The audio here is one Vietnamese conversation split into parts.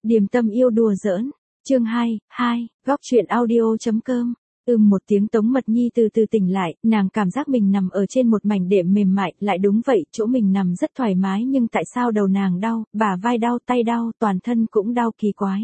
Điềm tâm yêu đùa giỡn. Chương 2, góc truyện audio.com. Một tiếng Tống Mật Nhi từ từ tỉnh lại, nàng cảm giác mình nằm ở trên một mảnh đệm mềm mại, lại đúng vậy, chỗ mình nằm rất thoải mái nhưng tại sao đầu nàng đau, bả vai đau, tay đau, toàn thân cũng đau kỳ quái.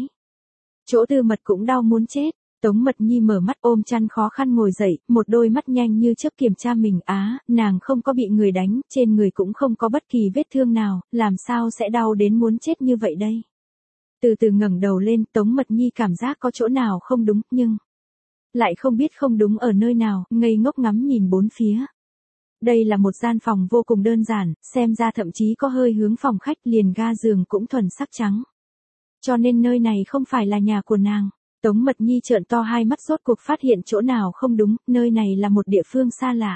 Chỗ tư mật cũng đau muốn chết. Tống Mật Nhi mở mắt ôm chăn khó khăn ngồi dậy, một đôi mắt nhanh như chớp kiểm tra mình, nàng không có bị người đánh, trên người cũng không có bất kỳ vết thương nào, làm sao sẽ đau đến muốn chết như vậy đây. Từ từ ngẩng đầu lên, Tống Mật Nhi cảm giác có chỗ nào không đúng, nhưng lại không biết không đúng ở nơi nào, ngây ngốc ngắm nhìn bốn phía. Đây là một gian phòng vô cùng đơn giản, xem ra thậm chí có hơi hướng phòng khách, liền ga giường cũng thuần sắc trắng. Cho nên nơi này không phải là nhà của nàng. Tống Mật Nhi trợn to hai mắt rốt cuộc phát hiện chỗ nào không đúng, nơi này là một địa phương xa lạ.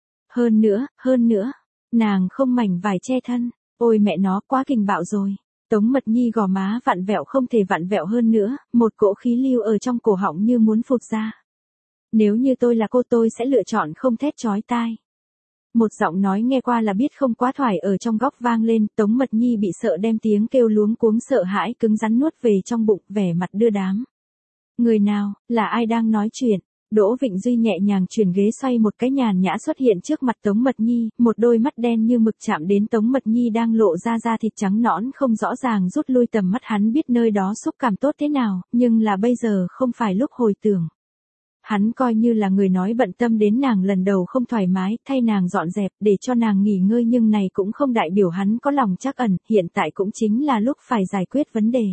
Hơn nữa, nàng không mảnh vải che thân, ôi mẹ nó quá kình bạo rồi. Tống Mật Nhi gò má vặn vẹo không thể vặn vẹo hơn nữa, một cỗ khí lưu ở trong cổ họng như muốn phụt ra. Nếu như tôi là cô tôi sẽ lựa chọn không thét chói tai. Một giọng nói nghe qua là biết không quá thoải ở trong góc vang lên, Tống Mật Nhi bị sợ đem tiếng kêu luống cuống sợ hãi cứng rắn nuốt về trong bụng, vẻ mặt đưa đám. Người nào, là ai đang nói chuyện? Đỗ Vịnh Duy nhẹ nhàng chuyển ghế xoay một cái nhàn nhã xuất hiện trước mặt Tống Mật Nhi, một đôi mắt đen như mực chạm đến Tống Mật Nhi đang lộ ra da thịt trắng nõn không rõ ràng rút lui tầm mắt hắn biết nơi đó xúc cảm tốt thế nào, nhưng là bây giờ không phải lúc hồi tưởng. Hắn coi như là người nói bận tâm đến nàng lần đầu không thoải mái, thay nàng dọn dẹp để cho nàng nghỉ ngơi nhưng này cũng không đại biểu hắn có lòng trắc ẩn, hiện tại cũng chính là lúc phải giải quyết vấn đề.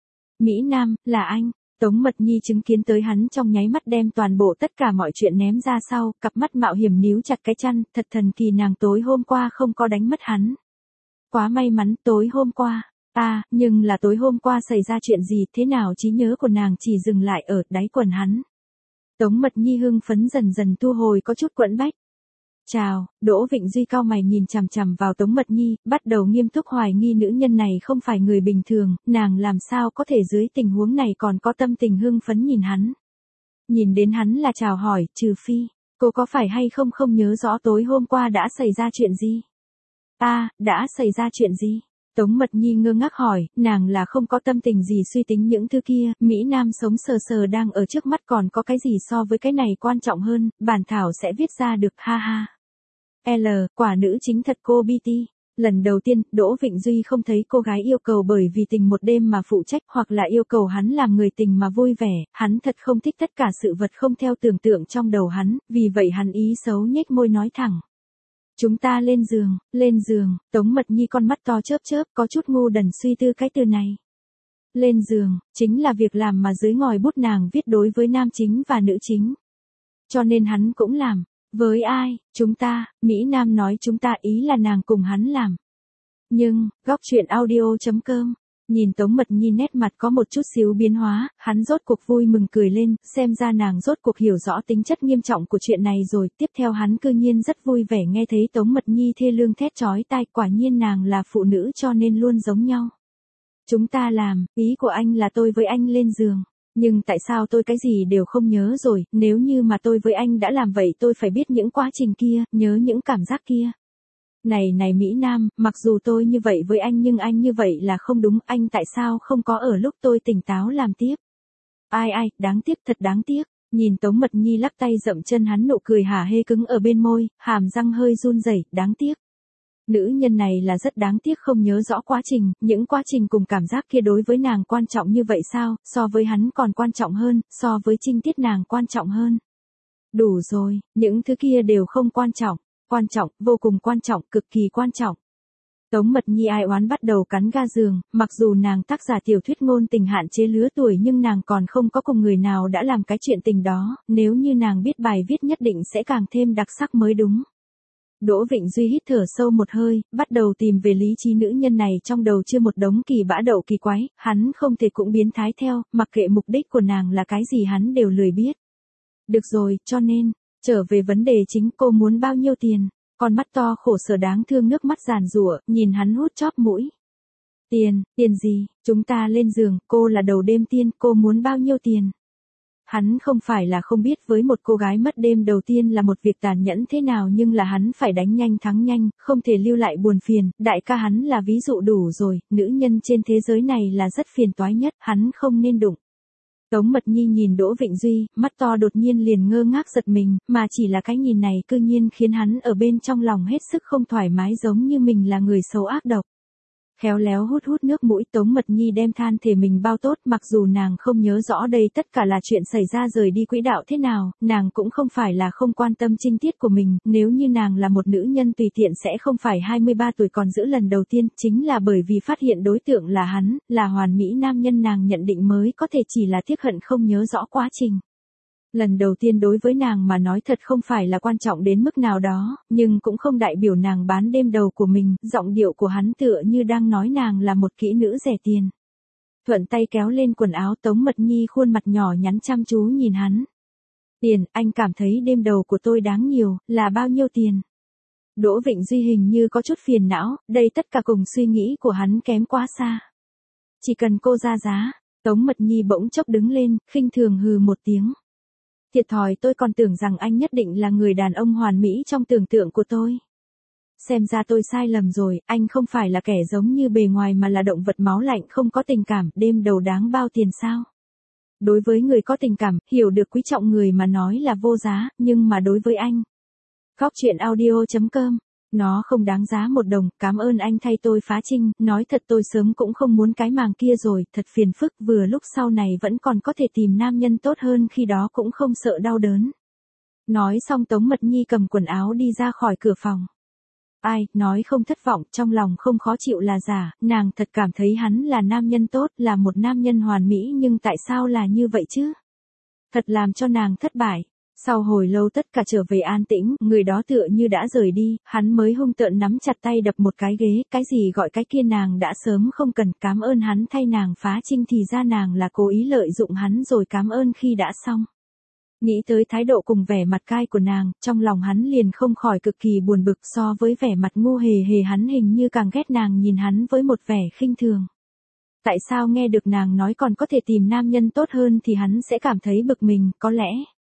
Mỹ Nam, là anh. Tống Mật Nhi chứng kiến tới hắn trong nháy mắt đem toàn bộ tất cả mọi chuyện ném ra sau, cặp mắt mạo hiểm níu chặt cái chăn, thật thần kỳ nàng tối hôm qua không có đánh mất hắn. Quá may mắn tối hôm qua, nhưng là tối hôm qua xảy ra chuyện gì thế nào trí nhớ của nàng chỉ dừng lại ở đáy quần hắn. Tống Mật Nhi hưng phấn dần dần thu hồi có chút quẫn bách. Chào, Đỗ Vịnh Duy cau mày nhìn chằm chằm vào Tống Mật Nhi, bắt đầu nghiêm túc hoài nghi nữ nhân này không phải người bình thường, nàng làm sao có thể dưới tình huống này còn có tâm tình hưng phấn nhìn hắn. Nhìn đến hắn là chào hỏi, trừ phi, cô có phải hay không không nhớ rõ tối hôm qua đã xảy ra chuyện gì? Đã xảy ra chuyện gì? Tống Mật Nhi ngơ ngác hỏi, nàng là không có tâm tình gì suy tính những thứ kia, Mỹ Nam sống sờ sờ đang ở trước mắt còn có cái gì so với cái này quan trọng hơn, bản thảo sẽ viết ra được ha ha. Quả nữ chính thật cô BT. Lần đầu tiên, Đỗ Vịnh Duy không thấy cô gái yêu cầu bởi vì tình một đêm mà phụ trách hoặc là yêu cầu hắn làm người tình mà vui vẻ, hắn thật không thích tất cả sự vật không theo tưởng tượng trong đầu hắn, vì vậy hắn ý xấu nhếch môi nói thẳng. Chúng ta lên giường, Tống Mật Nhi con mắt to chớp chớp có chút ngu đần suy tư cái từ này. Lên giường, chính là việc làm mà dưới ngòi bút nàng viết đối với nam chính và nữ chính. Cho nên hắn cũng làm. Với ai, chúng ta, Mỹ Nam nói chúng ta ý là nàng cùng hắn làm. Nhưng, góc truyện audio.com, nhìn Tống Mật Nhi nét mặt có một chút xíu biến hóa, hắn rốt cuộc vui mừng cười lên, xem ra nàng rốt cuộc hiểu rõ tính chất nghiêm trọng của chuyện này rồi, tiếp theo hắn cư nhiên rất vui vẻ nghe thấy Tống Mật Nhi thê lương thét chói tai, quả nhiên nàng là phụ nữ cho nên luôn giống nhau. Chúng ta làm, ý của anh là tôi với anh lên giường. Nhưng tại sao tôi cái gì đều không nhớ rồi, nếu như mà tôi với anh đã làm vậy tôi phải biết những quá trình kia, nhớ những cảm giác kia. Này Mỹ Nam, mặc dù tôi như vậy với anh nhưng anh như vậy là không đúng, anh tại sao không có ở lúc tôi tỉnh táo làm tiếp. Đáng tiếc, thật đáng tiếc. Nhìn Tống Mật Nhi lắc tay dậm chân hắn nụ cười hả hê cứng ở bên môi, hàm răng hơi run rẩy, đáng tiếc. Nữ nhân này là rất đáng tiếc không nhớ rõ quá trình, những quá trình cùng cảm giác kia đối với nàng quan trọng như vậy sao, so với hắn còn quan trọng hơn, so với trinh tiết nàng quan trọng hơn. Đủ rồi, những thứ kia đều không quan trọng, vô cùng quan trọng, cực kỳ quan trọng. Tống Mật Nhi ai oán bắt đầu cắn ga giường, mặc dù nàng tác giả tiểu thuyết ngôn tình hạn chế lứa tuổi nhưng nàng còn không có cùng người nào đã làm cái chuyện tình đó, nếu như nàng biết bài viết nhất định sẽ càng thêm đặc sắc mới đúng. Đỗ Vịnh Duy hít thở sâu một hơi, bắt đầu tìm về lý trí nữ nhân này trong đầu chưa một đống kỳ bã đậu kỳ quái, hắn không thể cũng biến thái theo, mặc kệ mục đích của nàng là cái gì hắn đều lười biết. Được rồi, cho nên, trở về vấn đề chính cô muốn bao nhiêu tiền, con mắt to khổ sở đáng thương nước mắt giàn giụa, nhìn hắn hút chóp mũi. Tiền gì, chúng ta lên giường, cô là đầu đêm tiên, cô muốn bao nhiêu tiền. Hắn không phải là không biết với một cô gái mất đêm đầu tiên là một việc tàn nhẫn thế nào, nhưng là hắn phải đánh nhanh thắng nhanh, không thể lưu lại buồn phiền, đại ca hắn là ví dụ đủ rồi, nữ nhân trên thế giới này là rất phiền toái nhất, hắn không nên đụng. Tống Mật Nhi nhìn Đỗ Vịnh Duy, mắt to đột nhiên liền ngơ ngác giật mình, mà chỉ là cái nhìn này cư nhiên khiến hắn ở bên trong lòng hết sức không thoải mái, giống như mình là người xấu ác độc. Khéo léo hút hút nước mũi, Tống Mật Nhi đem than thể mình bao tốt, mặc dù nàng không nhớ rõ đây tất cả là chuyện xảy ra rời đi quỹ đạo thế nào, nàng cũng không phải là không quan tâm trinh tiết của mình, nếu như nàng là một nữ nhân tùy tiện sẽ không phải 23 tuổi còn giữ lần đầu tiên, chính là bởi vì phát hiện đối tượng là hắn, là hoàn mỹ nam nhân nàng nhận định mới có thể chỉ là tiếc hận không nhớ rõ quá trình. Lần đầu tiên đối với nàng mà nói thật không phải là quan trọng đến mức nào đó, nhưng cũng không đại biểu nàng bán đêm đầu của mình, giọng điệu của hắn tựa như đang nói nàng là một kỹ nữ rẻ tiền. Thuận tay kéo lên quần áo, Tống Mật Nhi khuôn mặt nhỏ nhắn chăm chú nhìn hắn. Tiền, anh cảm thấy đêm đầu của tôi đáng nhiều, là bao nhiêu tiền? Đỗ Vịnh Duy hình như có chút phiền não, đây tất cả cùng suy nghĩ của hắn kém quá xa. Chỉ cần cô ra giá, Tống Mật Nhi bỗng chốc đứng lên, khinh thường hừ một tiếng. Thiệt thòi, tôi còn tưởng rằng anh nhất định là người đàn ông hoàn mỹ trong tưởng tượng của tôi. Xem ra tôi sai lầm rồi, anh không phải là kẻ giống như bề ngoài mà là động vật máu lạnh không có tình cảm, đêm đầu đáng bao tiền sao? Đối với người có tình cảm, hiểu được quý trọng người mà nói là vô giá, nhưng mà đối với anh. Góc truyện audio.com, nó không đáng giá một đồng, cảm ơn anh thay tôi phá trinh, nói thật tôi sớm cũng không muốn cái màng kia rồi, thật phiền phức, vừa lúc sau này vẫn còn có thể tìm nam nhân tốt hơn, khi đó cũng không sợ đau đớn. Nói xong Tống Mật Nhi cầm quần áo đi ra khỏi cửa phòng. Ai, nói không thất vọng, trong lòng không khó chịu là giả, nàng thật cảm thấy hắn là nam nhân tốt, là một nam nhân hoàn mỹ, nhưng tại sao là như vậy chứ? Thật làm cho nàng thất bại. Sau hồi lâu tất cả trở về an tĩnh, người đó tựa như đã rời đi, hắn mới hung tợn nắm chặt tay đập một cái ghế, cái gì gọi cái kia nàng đã sớm không cần, cảm ơn hắn thay nàng phá trinh thì ra nàng là cố ý lợi dụng hắn rồi, cảm ơn khi đã xong. Nghĩ tới thái độ cùng vẻ mặt cay của nàng, trong lòng hắn liền không khỏi cực kỳ buồn bực, so với vẻ mặt ngu hề hề hắn hình như càng ghét nàng nhìn hắn với một vẻ khinh thường. Tại sao nghe được nàng nói còn có thể tìm nam nhân tốt hơn thì hắn sẽ cảm thấy bực mình, có lẽ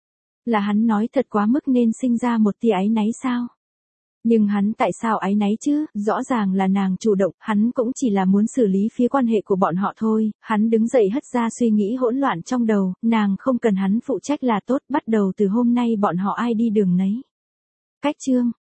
là hắn nói thật quá mức nên sinh ra một tia áy náy sao? Nhưng hắn tại sao áy náy chứ, rõ ràng là nàng chủ động, hắn cũng chỉ là muốn xử lý phía quan hệ của bọn họ thôi, hắn đứng dậy hất ra suy nghĩ hỗn loạn trong đầu, nàng không cần hắn phụ trách là tốt, bắt đầu từ hôm nay bọn họ ai đi đường nấy. Cách chương